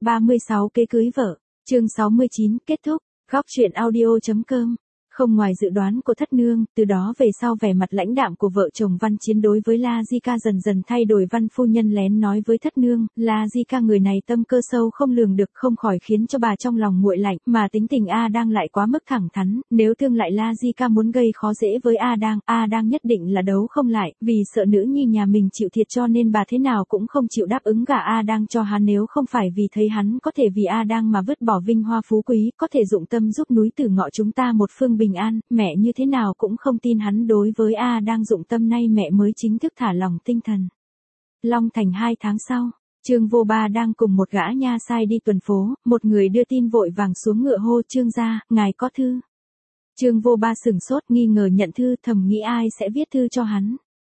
36 kế cưới vợ, chương 69 kết thúc, góc truyện audio.com. Không ngoài dự đoán của thất nương, từ đó về sau vẻ mặt lãnh đạm của vợ chồng Văn Chiến đối với La Di Ca dần dần thay đổi. Văn phu nhân lén nói với thất nương, La Di Ca người này tâm cơ sâu không lường được, không khỏi khiến cho bà trong lòng nguội lạnh, mà tính tình A Đang lại quá mức thẳng thắn, nếu thương lại La Di Ca muốn gây khó dễ với A Đang nhất định là đấu không lại, vì sợ nữ nhi nhà mình chịu thiệt cho nên bà thế nào cũng không chịu đáp ứng gả A Đang cho hắn, nếu không phải vì thấy hắn có thể vì A Đang mà vứt bỏ vinh hoa phú quý, có thể dụng tâm giúp núi Tử Ngọ chúng ta một phương bình an, mẹ như thế nào cũng không tin hắn đối với A Đang dụng tâm. Nay mẹ mới chính thức thả lòng tinh thần. Long Thành 2 tháng sau, Trương Vô Ba đang cùng một gã nha sai đi tuần phố, một người đưa tin vội vàng xuống ngựa hô: Trương gia, ngài có thư. Trương Vô Ba sửng sốt nghi ngờ nhận thư, thầm nghĩ ai sẽ viết thư cho hắn.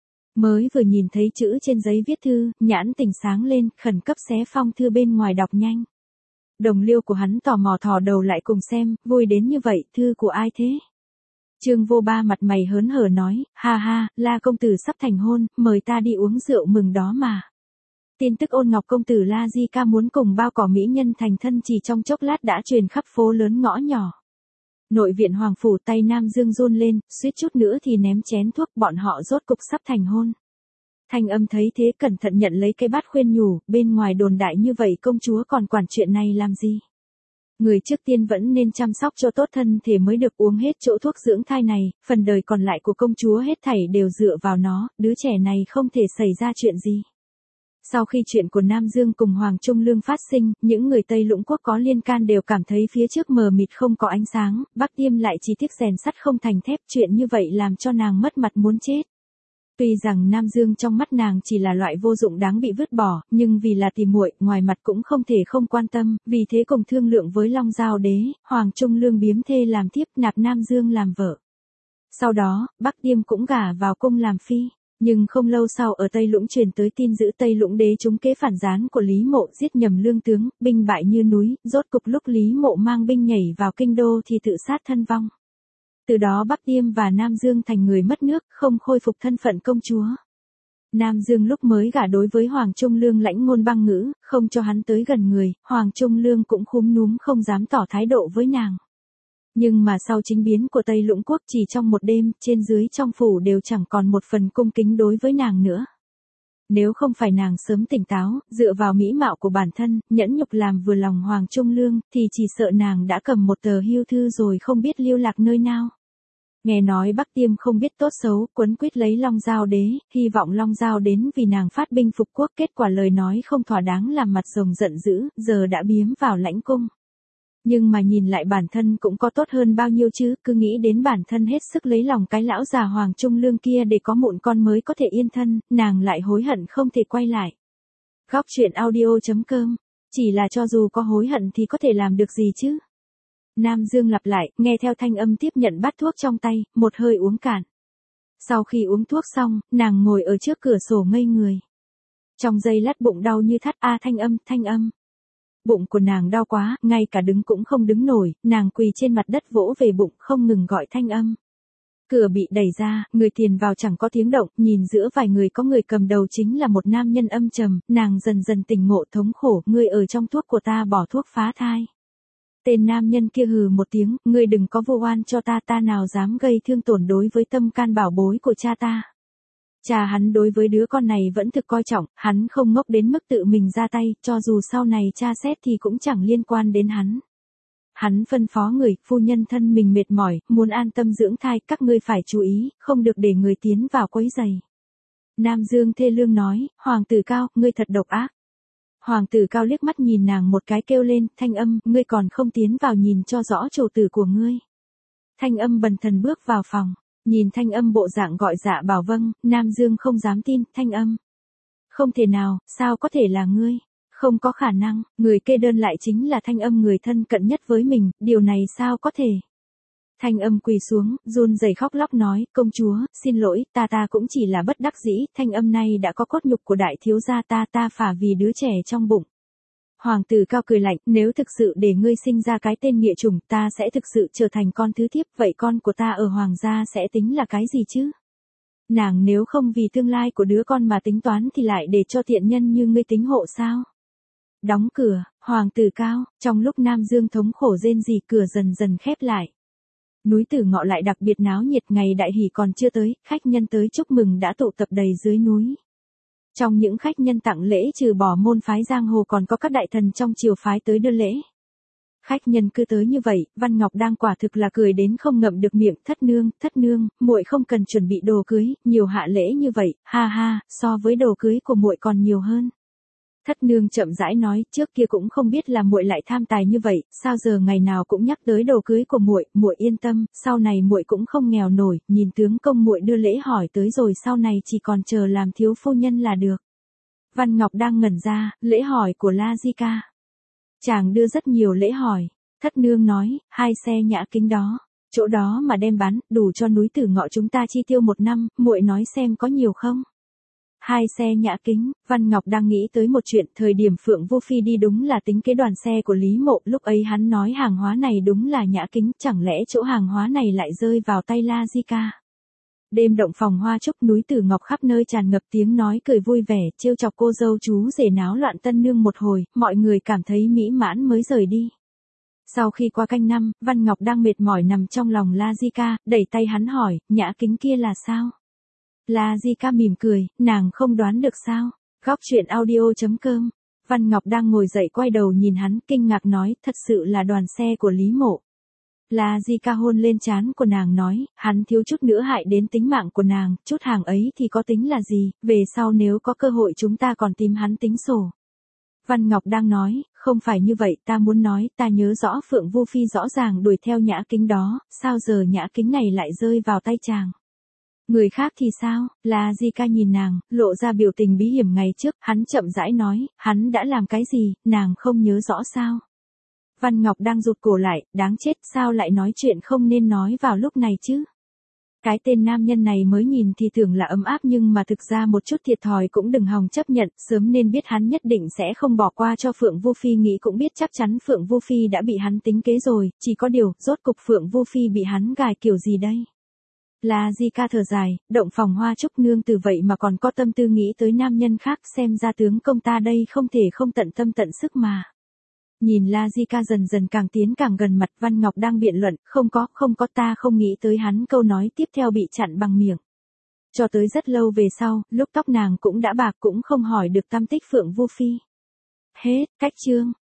Mới vừa nhìn thấy chữ trên giấy viết thư, nhãn tình sáng lên, khẩn cấp xé phong thư bên ngoài đọc nhanh. Đồng liêu của hắn tò mò thò đầu lại cùng xem, vui đến như vậy, thư của ai thế? Trương Vô Ba mặt mày hớn hở nói, ha ha, La công tử sắp thành hôn, mời ta đi uống rượu mừng đó mà. Tin tức Ôn Ngọc công tử La Di Ca muốn cùng bao cỏ mỹ nhân thành thân chỉ trong chốc lát đã truyền khắp phố lớn ngõ nhỏ. Nội viện Hoàng phủ, tay Nam Dương run lên, suýt chút nữa thì ném chén thuốc, bọn họ rốt cục sắp thành hôn. Thanh Âm thấy thế cẩn thận nhận lấy cái bát khuyên nhủ, bên ngoài đồn đại như vậy công chúa còn quản chuyện này làm gì? Người trước tiên vẫn nên chăm sóc cho tốt thân thể mới được, uống hết chỗ thuốc dưỡng thai này, phần đời còn lại của công chúa hết thảy đều dựa vào nó, đứa trẻ này không thể xảy ra chuyện gì. Sau khi chuyện của Nam Dương cùng Hoàng Trung Lương phát sinh, những người Tây Lũng Quốc có liên can đều cảm thấy phía trước mờ mịt không có ánh sáng, Bắc Tiêm lại chỉ tiếc rèn sắt không thành thép, chuyện như vậy làm cho nàng mất mặt muốn chết. Tuy rằng Nam Dương trong mắt nàng chỉ là loại vô dụng đáng bị vứt bỏ, nhưng vì là tìm muội, ngoài mặt cũng không thể không quan tâm, vì thế cùng thương lượng với Long Giao Đế, Hoàng Trung Lương biếm thê làm thiếp, nạp Nam Dương làm vợ. Sau đó, Bắc Tiêm cũng gả vào cung làm phi, nhưng không lâu sau ở Tây Lũng truyền tới tin dữ Tây Lũng Đế trúng kế phản gián của Lý Mộ, giết nhầm lương tướng, binh bại như núi, rốt cục lúc Lý Mộ mang binh nhảy vào kinh đô thì tự sát thân vong. Từ đó Bắc Tiêm và Nam Dương thành người mất nước, không khôi phục thân phận công chúa. Nam Dương lúc mới gả đối với Hoàng Trung Lương lãnh ngôn băng ngữ, không cho hắn tới gần người, Hoàng Trung Lương cũng khúm núm không dám tỏ thái độ với nàng. Nhưng mà sau chính biến của Tây Lũng Quốc chỉ trong một đêm, trên dưới trong phủ đều chẳng còn một phần cung kính đối với nàng nữa. Nếu không phải nàng sớm tỉnh táo, dựa vào mỹ mạo của bản thân, nhẫn nhục làm vừa lòng Hoàng Trung Lương, thì chỉ sợ nàng đã cầm một tờ hưu thư rồi không biết lưu lạc nơi nào. Nghe nói Bắc Tiêm không biết tốt xấu, quấn quýt lấy Long Giao Đế, hy vọng Long Giao đến vì nàng phát binh phục quốc, kết quả lời nói không thỏa đáng làm mặt rồng giận dữ, giờ đã biếm vào lãnh cung. Nhưng mà nhìn lại bản thân cũng có tốt hơn bao nhiêu chứ, cứ nghĩ đến bản thân hết sức lấy lòng cái lão già Hoàng Trung Lương kia để có mụn con mới có thể yên thân, nàng lại hối hận không thể quay lại. Góc truyện audio.com, chỉ là cho dù có hối hận thì có thể làm được gì chứ? Nam Dương lặp lại, nghe theo Thanh Âm tiếp nhận bát thuốc trong tay, một hơi uống cạn. Sau khi uống thuốc xong, nàng ngồi ở trước cửa sổ ngây người. Trong giây lát bụng đau như thắt, Thanh Âm. Bụng của nàng đau quá, ngay cả đứng cũng không đứng nổi, nàng quỳ trên mặt đất vỗ về bụng không ngừng gọi Thanh Âm. Cửa bị đẩy ra, người tiền vào chẳng có tiếng động, nhìn giữa vài người có người cầm đầu chính là một nam nhân âm trầm, nàng dần dần tỉnh ngộ thống khổ, ngươi ở trong thuốc của ta bỏ thuốc phá thai. Tên nam nhân kia hừ một tiếng, ngươi đừng có vô oan cho ta, ta nào dám gây thương tổn đối với tâm can bảo bối của cha ta. Cha hắn đối với đứa con này vẫn thực coi trọng, hắn không ngốc đến mức tự mình ra tay, cho dù sau này cha xét thì cũng chẳng liên quan đến hắn. Hắn phân phó người, phu nhân thân mình mệt mỏi, muốn an tâm dưỡng thai, các ngươi phải chú ý, không được để người tiến vào quấy rầy. Nam Dương thê lương nói, Hoàng tử Cao, ngươi thật độc ác. Hoàng tử Cao liếc mắt nhìn nàng một cái kêu lên, Thanh Âm, ngươi còn không tiến vào nhìn cho rõ chủ tử của ngươi. Thanh Âm bần thần bước vào phòng, nhìn Thanh Âm bộ dạng gọi dạ bảo vâng, Nam Dương không dám tin, Thanh Âm. Không thể nào, sao có thể là ngươi? Không có khả năng, người kê đơn lại chính là Thanh Âm người thân cận nhất với mình, điều này sao có thể? Thanh Âm quỳ xuống, run rẩy khóc lóc nói, công chúa, xin lỗi, ta cũng chỉ là bất đắc dĩ, Thanh Âm này đã có cốt nhục của đại thiếu gia ta phả vì đứa trẻ trong bụng. Hoàng tử Cao cười lạnh, nếu thực sự để ngươi sinh ra cái tên nghĩa chủng, ta sẽ thực sự trở thành con thứ thiếp, vậy con của ta ở hoàng gia sẽ tính là cái gì chứ? Nàng nếu không vì tương lai của đứa con mà tính toán thì lại để cho tiện nhân như ngươi tính hộ sao? Đóng cửa, Hoàng tử Cao, trong lúc Nam Dương thống khổ rên rỉ cửa dần dần khép lại. Núi Tử Ngọ lại đặc biệt náo nhiệt, ngày đại hỷ còn chưa tới, khách nhân tới chúc mừng đã tụ tập đầy dưới núi. Trong những khách nhân tặng lễ trừ bỏ môn phái giang hồ còn có các đại thần trong triều phái tới đưa lễ. Khách nhân cứ tới như vậy, Văn Ngọc đang quả thực là cười đến không ngậm được miệng. Thất nương, muội không cần chuẩn bị đồ cưới, nhiều hạ lễ như vậy, ha ha, so với đồ cưới của muội còn nhiều hơn. Thất nương chậm rãi nói, trước kia cũng không biết là muội lại tham tài như vậy, sao giờ ngày nào cũng nhắc tới đồ cưới của muội, muội yên tâm, sau này muội cũng không nghèo nổi, nhìn tướng công muội đưa lễ hỏi tới rồi sau này chỉ còn chờ làm thiếu phu nhân là được. Văn Ngọc đang ngẩn ra, lễ hỏi của La Di Ca. Chàng đưa rất nhiều lễ hỏi. Thất nương nói, 2 xe nhã kính đó, chỗ đó mà đem bán, đủ cho núi Tử Ngọ chúng ta chi tiêu 1 năm, muội nói xem có nhiều không? 2 xe nhã kính, Văn Ngọc đang nghĩ tới một chuyện, thời điểm Phượng Vô Phi đi đúng là tính kế đoàn xe của Lý Mộ, lúc ấy hắn nói hàng hóa này đúng là nhã kính, chẳng lẽ chỗ hàng hóa này lại rơi vào tay La Di Ca? Đêm động phòng hoa trúc, núi Tử Ngọc khắp nơi tràn ngập tiếng nói cười vui vẻ, trêu chọc cô dâu chú rể náo loạn tân nương một hồi, mọi người cảm thấy mỹ mãn mới rời đi. Sau khi qua canh năm, Văn Ngọc đang mệt mỏi nằm trong lòng La Di Ca, đẩy tay hắn hỏi, nhã kính kia là sao? La Di Ca mỉm cười, nàng không đoán được sao? Góc truyện audio.com. Văn Ngọc đang ngồi dậy quay đầu nhìn hắn, kinh ngạc nói, thật sự là đoàn xe của Lý Mộ. La Di Ca hôn lên trán của nàng nói, hắn thiếu chút nữa hại đến tính mạng của nàng, chút hàng ấy thì có tính là gì, về sau nếu có cơ hội chúng ta còn tìm hắn tính sổ. Văn Ngọc đang nói, không phải như vậy, ta muốn nói, ta nhớ rõ Phượng Vô Phi rõ ràng đuổi theo nhã kính đó, sao giờ nhã kính này lại rơi vào tay chàng? Người khác thì sao? La Di Ca nhìn nàng, lộ ra biểu tình bí hiểm ngày trước, hắn chậm rãi nói, hắn đã làm cái gì, nàng không nhớ rõ sao? Văn Ngọc đang rụt cổ lại, đáng chết, sao lại nói chuyện không nên nói vào lúc này chứ? Cái tên nam nhân này mới nhìn thì tưởng là ấm áp nhưng mà thực ra một chút thiệt thòi cũng đừng hòng chấp nhận, sớm nên biết hắn nhất định sẽ không bỏ qua cho Phượng Vô Phi, nghĩ cũng biết chắc chắn Phượng Vô Phi đã bị hắn tính kế rồi, chỉ có điều, rốt cục Phượng Vô Phi bị hắn gài kiểu gì đây? La Di Ca thở dài, động phòng hoa trúc nương từ vậy mà còn có tâm tư nghĩ tới nam nhân khác, xem ra tướng công ta đây không thể không tận tâm tận sức mà. Nhìn La Di Ca dần dần càng tiến càng gần mặt, Văn Ngọc đang biện luận, không có, ta không nghĩ tới hắn, câu nói tiếp theo bị chặn bằng miệng. Cho tới rất lâu về sau, lúc tóc nàng cũng đã bạc cũng không hỏi được tăm tích Phượng Vô Phi. Hết, cách chương.